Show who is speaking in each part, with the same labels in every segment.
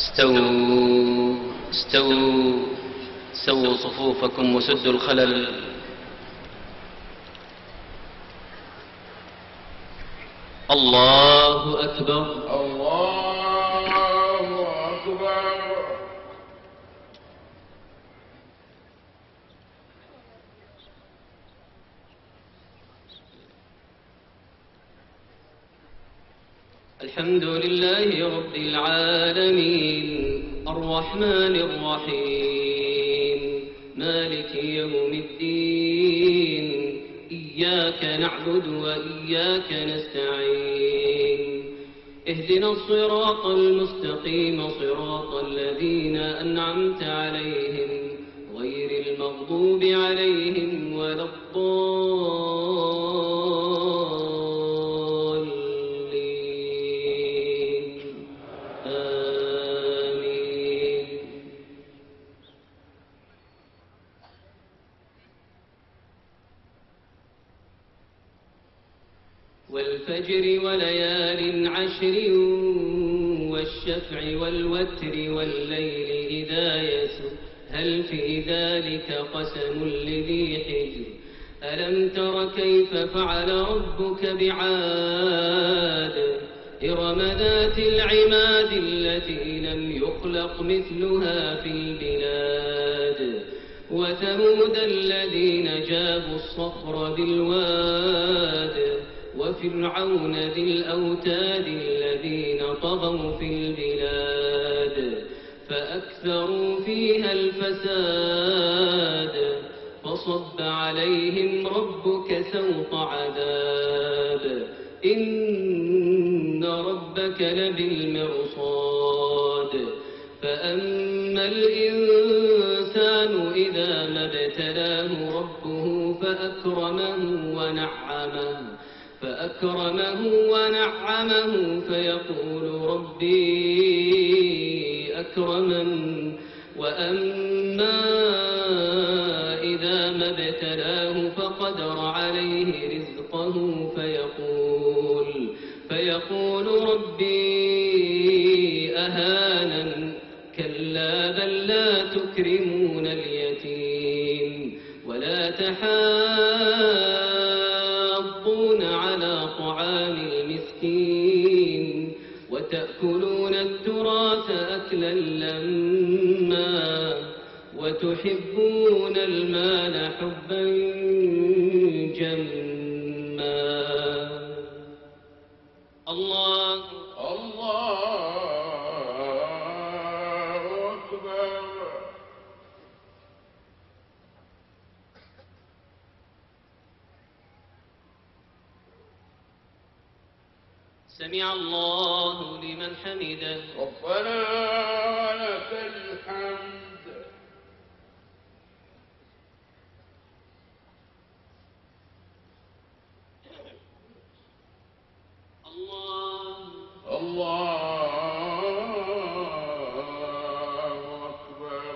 Speaker 1: استووا استووا سووا صفوفكم وسدوا الخلل. الله أكبر.
Speaker 2: الله أكبر.
Speaker 1: الحمد لله رب العالمين الرحمن الرحيم مالك يوم الدين إياك نعبد وإياك نستعين اهدنا الصراط المستقيم صراط الذين أنعمت عليهم غير المغضوب عليهم ولا والفجر وليال عشر والشفع والوتر والليل إذا يسر هل في ذلك قسم لذي حجر ألم تر كيف فعل ربك بعاد إرم ذات العماد التي لم يخلق مثلها في البلاد وثمود الذين جابوا الصخر بالواد وفرعون ذي الأوتاد الذين طغوا في البلاد فأكثروا فيها الفساد فصب عليهم ربك سوط عذاب إن ربك لبالمرصاد فأما الإنسان إذا ما ابتلاه ربه فأكرمه ونعمه فيقول ربي أكرمن وأما إذا ما ابتلاه فقدر عليه رزقه فيقول ربي أهانن كلا بل لا تكرمون اليتيم ولا تحاضون على طعام المسكين وتأكلون التراث أكلا لما وتحبون المال حبا جما الله
Speaker 2: أكبر.
Speaker 1: سمع الله لمن حمده
Speaker 2: ربنا ولك الحمد. الله أكبر.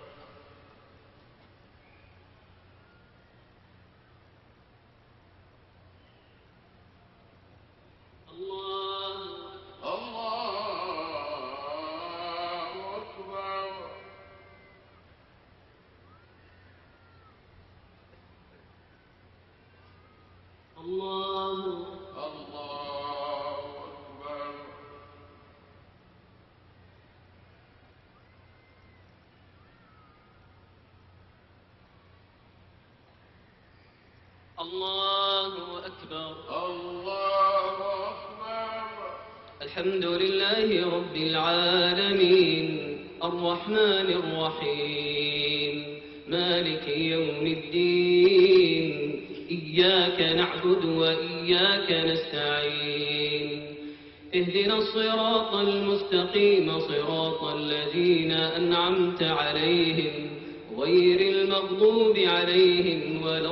Speaker 1: الله أكبر.
Speaker 2: الله أكبر.
Speaker 1: الحمد لله رب العالمين الرحمن الرحيم مالك يوم الدين إياك نعبد وإياك نستعين اهدنا الصراط المستقيم صراط الذين أنعمت عليهم غير المغضوب عليهم ولا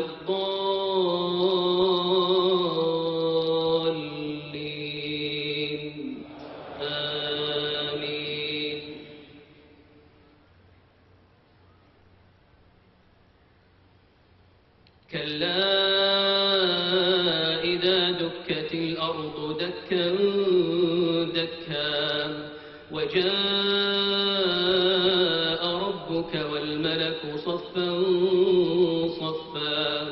Speaker 1: الضالين آمين. كلا إذا دكت الأرض دكا دكا وجاء وجاء ربك والملك صفا صفا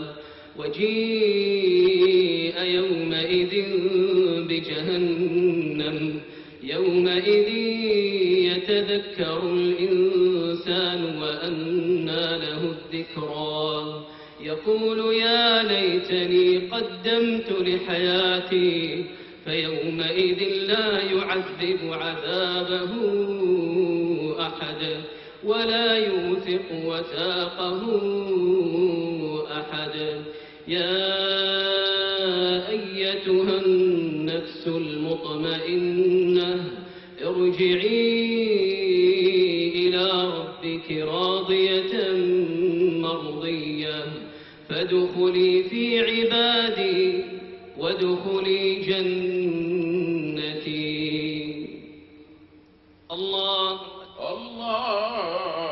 Speaker 1: وجيء يومئذ بجهنم يومئذ يتذكر الإنسان وأنى له الذكرى يقول يا ليتني قدمت لحياتي فيومئذ لا يعذب عذابه أحد ولا يوثق وثاقه أحد يا أيتها النفس المطمئنة ارجعي إلى ربك راضية مرضية فادخلي في عبادي وادخلي جنتي. الله
Speaker 2: الله